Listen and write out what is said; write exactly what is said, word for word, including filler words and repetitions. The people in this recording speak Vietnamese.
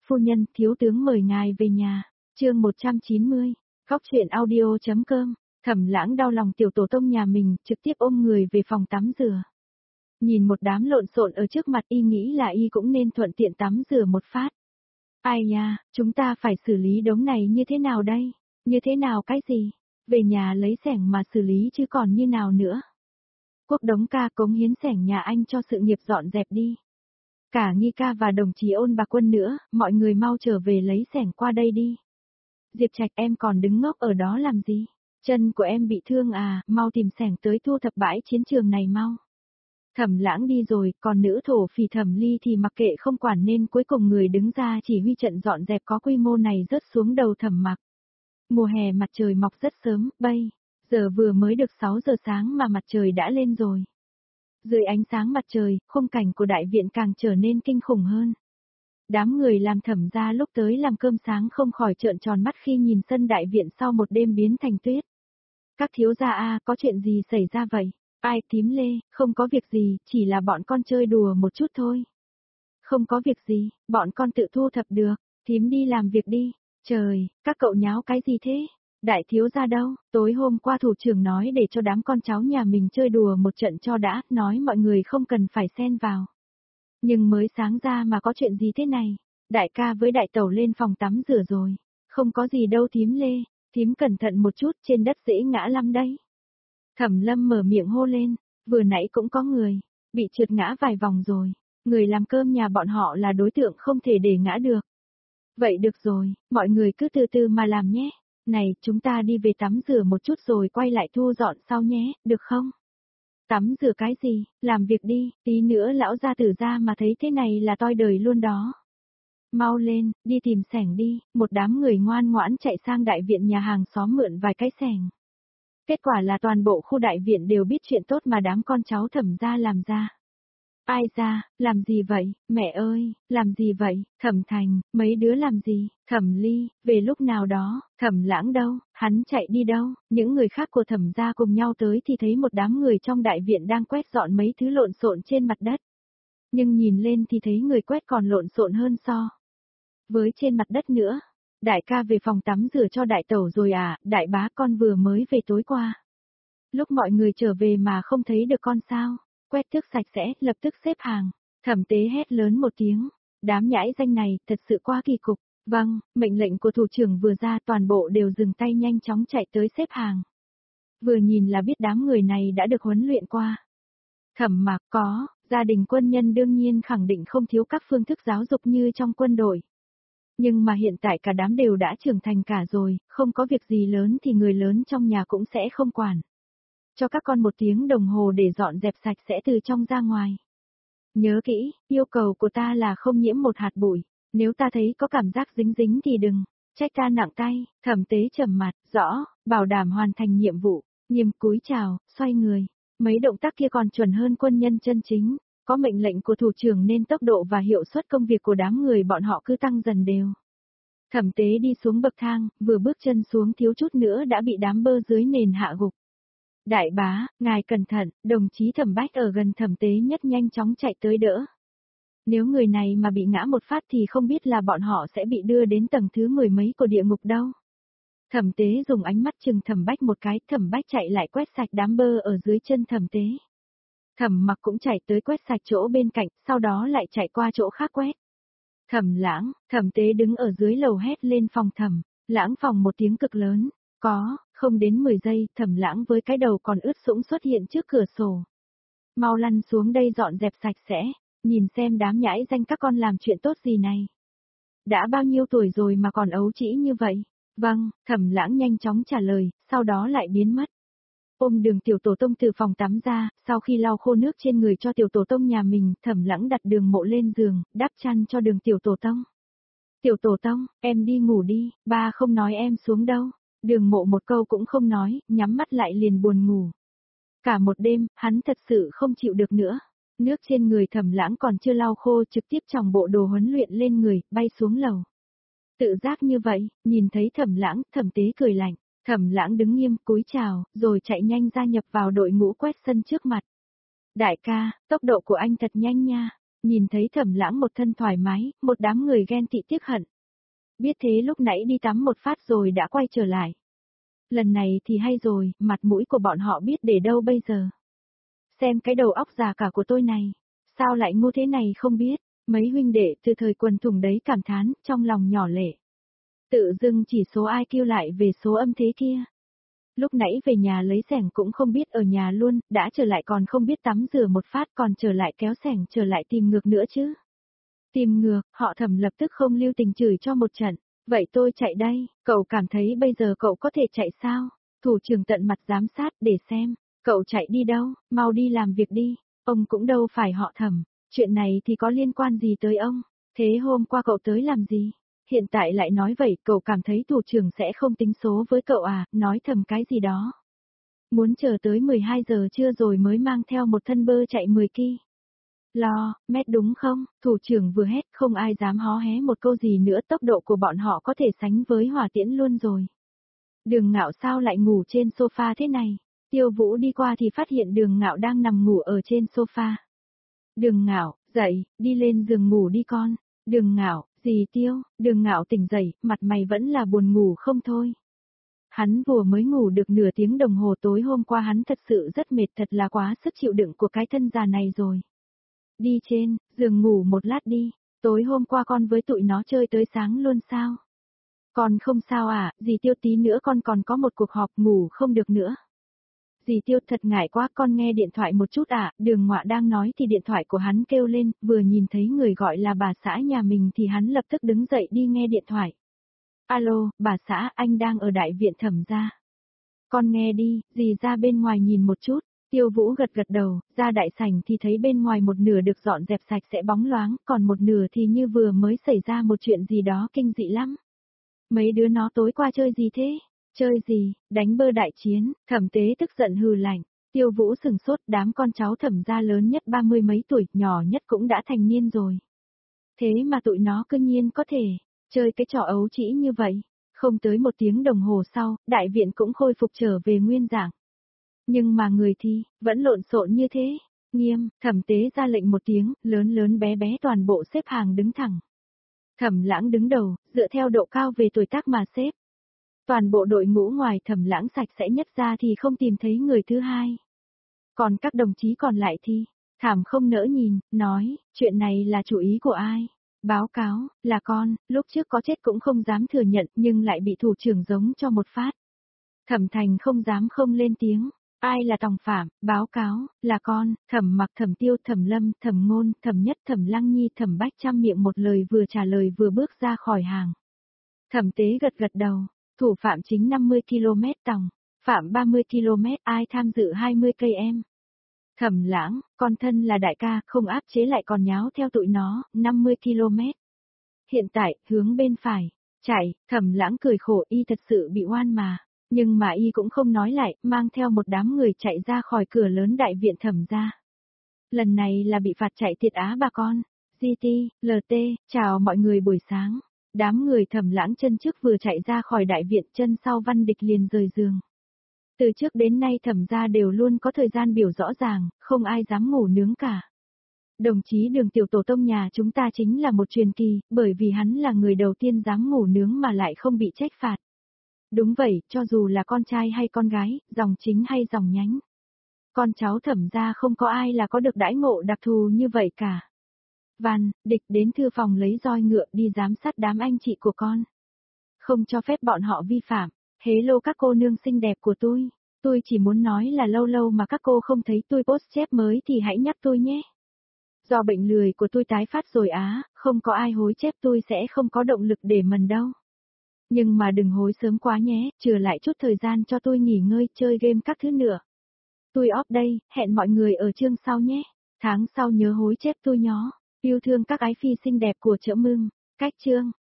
Phu nhân, thiếu tướng mời ngài về nhà. Chương một trăm chín mươi. Góc truyện audio chấm com. Thẩm Lãng đau lòng tiểu tổ tông nhà mình, trực tiếp ôm người về phòng tắm rửa. Nhìn một đám lộn xộn ở trước mặt y nghĩ là y cũng nên thuận tiện tắm rửa một phát. Ai nha, chúng ta phải xử lý đống này như thế nào đây? Như thế nào cái gì? Về nhà lấy xẻng mà xử lý chứ còn như nào nữa? Quốc Đống ca cống hiến xẻng nhà anh cho sự nghiệp dọn dẹp đi. Cả Nghi ca và đồng chí Ôn Bạc Quân nữa, mọi người mau trở về lấy xẻng qua đây đi. Diệp Trạch em còn đứng ngốc ở đó làm gì? Chân của em bị thương à, mau tìm xẻng tới thu thập bãi chiến trường này mau. Thẩm Lãng đi rồi, còn nữ thổ phỉ Thẩm Ly thì mặc kệ không quản nên cuối cùng người đứng ra chỉ huy trận dọn dẹp có quy mô này rớt xuống đầu Thẩm Mặc. Mùa hè mặt trời mọc rất sớm, bây giờ vừa mới được sáu giờ sáng mà mặt trời đã lên rồi. Dưới ánh sáng mặt trời, khung cảnh của đại viện càng trở nên kinh khủng hơn. Đám người làm Thẩm gia lúc tới làm cơm sáng không khỏi trợn tròn mắt khi nhìn sân đại viện sau một đêm biến thành tuyết. Các thiếu gia a, có chuyện gì xảy ra vậy? Ai? Tím Lê, không có việc gì, chỉ là bọn con chơi đùa một chút thôi. Không có việc gì, bọn con tự thu thập được, thím đi làm việc đi. Trời, các cậu nháo cái gì thế? Đại thiếu gia đâu? Tối hôm qua thủ trưởng nói để cho đám con cháu nhà mình chơi đùa một trận cho đã, nói mọi người không cần phải xen vào. Nhưng mới sáng ra mà có chuyện gì thế này? Đại ca với đại tẩu lên phòng tắm rửa rồi. Không có gì đâu Thím Lê, thím cẩn thận một chút, trên đất dễ ngã lắm đấy. Thẩm Lâm mở miệng hô lên, vừa nãy cũng có người, bị trượt ngã vài vòng rồi, người làm cơm nhà bọn họ là đối tượng không thể để ngã được. Vậy được rồi, mọi người cứ từ từ mà làm nhé, này chúng ta đi về tắm rửa một chút rồi quay lại thu dọn sau nhé, được không? Tắm rửa cái gì, làm việc đi, tí nữa lão gia tử ra mà thấy thế này là toi đời luôn đó. Mau lên, đi tìm xẻng đi, một đám người ngoan ngoãn chạy sang đại viện nhà hàng xóm mượn vài cái xẻng. Kết quả là toàn bộ khu đại viện đều biết chuyện tốt mà đám con cháu Thẩm gia làm ra. Ai ra, làm gì vậy, mẹ ơi, làm gì vậy, Thẩm Thành, mấy đứa làm gì, Thẩm Ly, về lúc nào đó, Thẩm Lãng đâu, hắn chạy đi đâu, những người khác của Thẩm gia cùng nhau tới thì thấy một đám người trong đại viện đang quét dọn mấy thứ lộn xộn trên mặt đất. Nhưng nhìn lên thì thấy người quét còn lộn xộn hơn so với trên mặt đất nữa. Đại ca về phòng tắm rửa cho đại tẩu rồi à, đại bá con vừa mới về tối qua. Lúc mọi người trở về mà không thấy được con sao, quét tước sạch sẽ, lập tức xếp hàng. Thẩm Tế hét lớn một tiếng, đám nhãi danh này thật sự quá kỳ cục. Vâng, mệnh lệnh của thủ trưởng vừa ra toàn bộ đều dừng tay nhanh chóng chạy tới xếp hàng. Vừa nhìn là biết đám người này đã được huấn luyện qua. Thẩm Mạc có, gia đình quân nhân đương nhiên khẳng định không thiếu các phương thức giáo dục như trong quân đội. Nhưng mà hiện tại cả đám đều đã trưởng thành cả rồi, không có việc gì lớn thì người lớn trong nhà cũng sẽ không quản. Cho các con một tiếng đồng hồ để dọn dẹp sạch sẽ từ trong ra ngoài. Nhớ kỹ, yêu cầu của ta là không nhiễm một hạt bụi, nếu ta thấy có cảm giác dính dính thì đừng, trách ta nặng tay. Thẩm Tế trầm mặt, rõ, bảo đảm hoàn thành nhiệm vụ, nghiêm cúi chào, xoay người. Mấy động tác kia còn chuẩn hơn quân nhân chân chính. Có mệnh lệnh của thủ trưởng nên tốc độ và hiệu suất công việc của đám người bọn họ cứ tăng dần đều. Thẩm Tế đi xuống bậc thang, vừa bước chân xuống thiếu chút nữa đã bị đám bơ dưới nền hạ gục. Đại bá, ngài cẩn thận, đồng chí Thẩm Bách ở gần Thẩm Tế nhất nhanh chóng chạy tới đỡ. Nếu người này mà bị ngã một phát thì không biết là bọn họ sẽ bị đưa đến tầng thứ mười mấy của địa ngục đâu. Thẩm Tế dùng ánh mắt chừng Thẩm Bách một cái, Thẩm Bách chạy lại quét sạch đám bơ ở dưới chân Thẩm Tế. Thẩm Mặc cũng chạy tới quét sạch chỗ bên cạnh, sau đó lại chạy qua chỗ khác quét. Thẩm Lãng, Thẩm Tế đứng ở dưới lầu hét lên phòng Thẩm Lãng phòng một tiếng cực lớn. Có, không đến mười giây, Thẩm Lãng với cái đầu còn ướt sũng xuất hiện trước cửa sổ. Mau lăn xuống đây dọn dẹp sạch sẽ, nhìn xem đám nhãi danh các con làm chuyện tốt gì này. Đã bao nhiêu tuổi rồi mà còn ấu trĩ như vậy? Vâng, Thẩm Lãng nhanh chóng trả lời, sau đó lại biến mất. Ôm Đường Tiểu Tổ Tông từ phòng tắm ra, sau khi lau khô nước trên người cho Tiểu Tổ Tông nhà mình, Thẩm Lãng đặt Đường Mộ lên giường, đắp chăn cho Đường Tiểu Tổ Tông. Tiểu Tổ Tông, em đi ngủ đi, ba không nói em xuống đâu. Đường Mộ một câu cũng không nói, nhắm mắt lại liền buồn ngủ. Cả một đêm, hắn thật sự không chịu được nữa. Nước trên người Thẩm Lãng còn chưa lau khô, trực tiếp chòng bộ đồ huấn luyện lên người, bay xuống lầu. Tự giác như vậy, nhìn thấy Thẩm Lãng, Thẩm Tế cười lạnh. Thẩm Lãng đứng nghiêm, cúi chào, rồi chạy nhanh gia nhập vào đội ngũ quét sân trước mặt. Đại ca, tốc độ của anh thật nhanh nha, Nhìn thấy Thẩm Lãng một thân thoải mái, một đám người ghen tị tiếc hận. Biết thế lúc nãy đi tắm một phát rồi đã quay trở lại. Lần này thì hay rồi, mặt mũi của bọn họ biết để đâu bây giờ. Xem cái đầu óc già cả của tôi này, sao lại ngu thế này không biết, mấy huynh đệ từ thời quần thùng đấy cảm thán, trong lòng nhỏ lệ. Tự dưng chỉ số i kiu lại về số âm thế kia. Lúc nãy về nhà lấy xẻng cũng không biết ở nhà luôn, đã trở lại còn không biết tắm rửa một phát còn trở lại kéo xẻng trở lại tìm ngược nữa chứ. Tìm ngược, họ Thẩm lập tức không lưu tình chửi cho một trận. Vậy tôi chạy đây, cậu cảm thấy bây giờ cậu có thể chạy sao? Thủ trưởng tận mặt giám sát để xem, cậu chạy đi đâu, mau đi làm việc đi, ông cũng đâu phải họ Thẩm, chuyện này thì có liên quan gì tới ông, thế hôm qua cậu tới làm gì? Hiện tại lại nói vậy, cậu cảm thấy thủ trưởng sẽ không tính số với cậu à, nói thầm cái gì đó. Muốn chờ tới mười hai giờ trưa rồi mới mang theo một thân bơ chạy mười ki lô mét đúng không? Thủ trưởng vừa hét không ai dám hó hé một câu gì nữa, tốc độ của bọn họ có thể sánh với hỏa tiễn luôn rồi. Đường Ngạo sao lại ngủ trên sofa thế này? Tiêu Vũ đi qua thì phát hiện Đường Ngạo đang nằm ngủ ở trên sofa. Đường Ngạo, dậy, đi lên giường ngủ đi con. Đường Ngạo, gì Tiêu? Đường Ngạo tỉnh dậy, mặt mày vẫn là buồn ngủ không thôi. Hắn vừa mới ngủ được nửa tiếng đồng hồ, tối hôm qua hắn thật sự rất mệt, thật là quá sức chịu đựng của cái thân già này rồi. Đi trên, giường ngủ một lát đi, tối hôm qua con với tụi nó chơi tới sáng luôn sao? Con không sao à, dì Tiêu tí nữa con còn có một cuộc họp, ngủ không được nữa. Dì Tiêu thật ngại quá, con nghe điện thoại một chút à, Đường Ngọa đang nói thì điện thoại của hắn kêu lên, vừa nhìn thấy người gọi là bà xã nhà mình thì hắn lập tức đứng dậy đi nghe điện thoại. Alo, bà xã, anh đang ở đại viện Thẩm gia. Con nghe đi, dì ra bên ngoài nhìn một chút. Tiêu Vũ gật gật đầu, ra đại sảnh thì thấy bên ngoài một nửa được dọn dẹp sạch sẽ bóng loáng, còn một nửa thì như vừa mới xảy ra một chuyện gì đó kinh dị lắm. Mấy đứa nó tối qua chơi gì thế? Chơi gì? Đánh bơ đại chiến, Thẩm Tế tức giận hừ lạnh. Tiêu Vũ sừng sốt, đám con cháu Thẩm gia lớn nhất ba mươi mấy tuổi, nhỏ nhất cũng đã thành niên rồi. Thế mà tụi nó cứ nhiên có thể chơi cái trò ấu trĩ như vậy. Không tới một tiếng đồng hồ sau, đại viện cũng khôi phục trở về nguyên dạng. Nhưng mà người thì, vẫn lộn xộn như thế. Nghiêm, Thẩm Tế ra lệnh một tiếng, lớn lớn bé bé toàn bộ xếp hàng đứng thẳng. Thẩm Lãng đứng đầu, dựa theo độ cao về tuổi tác mà xếp. Toàn bộ đội ngũ ngoài Thẩm Lãng sạch sẽ nhất ra thì không tìm thấy người thứ hai. Còn các đồng chí còn lại thì, thảm không nỡ nhìn, nói, chuyện này là chủ ý của ai? Báo cáo, là con, lúc trước có chết cũng không dám thừa nhận nhưng lại bị thủ trưởng giống cho một phát. Thẩm Thành không dám không lên tiếng. Ai là tòng phạm? Báo cáo, là con. Thẩm Mặc, Thẩm Tiêu, Thẩm Lâm, Thẩm Ngôn, Thẩm Nhất, Thẩm Lăng Nhi, Thẩm Bách trăm miệng một lời vừa trả lời vừa bước ra khỏi hàng. Thẩm Tế gật gật đầu, thủ phạm chính năm mươi ki lô mét tòng, phạm ba mươi ki lô mét, ai tham dự hai mươi cây em. Thẩm Lãng, con thân là đại ca, không áp chế lại còn nháo theo tụi nó, năm mươi ki lô mét. Hiện tại, hướng bên phải, chạy, Thẩm Lãng cười khổ, y thật sự bị oan mà. Nhưng mà y cũng không nói lại, mang theo một đám người chạy ra khỏi cửa lớn đại viện Thẩm gia. Lần này là bị phạt chạy thiệt á bà con. giê tê, lờ tê, chào mọi người buổi sáng. Đám người Thẩm Lãng chân trước vừa chạy ra khỏi đại viện, chân sau Văn Địch liền rời giường. Từ trước đến nay Thẩm gia đều luôn có thời gian biểu rõ ràng, không ai dám ngủ nướng cả. Đồng chí Đường tiểu tổ tông nhà chúng ta chính là một truyền kỳ, bởi vì hắn là người đầu tiên dám ngủ nướng mà lại không bị trách phạt. Đúng vậy, cho dù là con trai hay con gái, dòng chính hay dòng nhánh. Con cháu Thẩm gia không có ai là có được đãi ngộ đặc thù như vậy cả. Văn, Địch đến thư phòng lấy roi ngựa đi giám sát đám anh chị của con. Không cho phép bọn họ vi phạm. Hello các cô nương xinh đẹp của tôi. Tôi chỉ muốn nói là lâu lâu mà các cô không thấy tôi post chép mới thì hãy nhắc tôi nhé. Do bệnh lười của tôi tái phát rồi á, không có ai hối chép tôi sẽ không có động lực để mần đâu. Nhưng mà đừng hối sớm quá nhé, chừa lại chút thời gian cho tôi nghỉ ngơi, chơi game các thứ nữa. Tôi off đây, hẹn mọi người ở chương sau nhé. Tháng sau nhớ hối chép tôi nhó. Yêu thương các ái phi xinh đẹp của Chợ Mưng. Cách chương.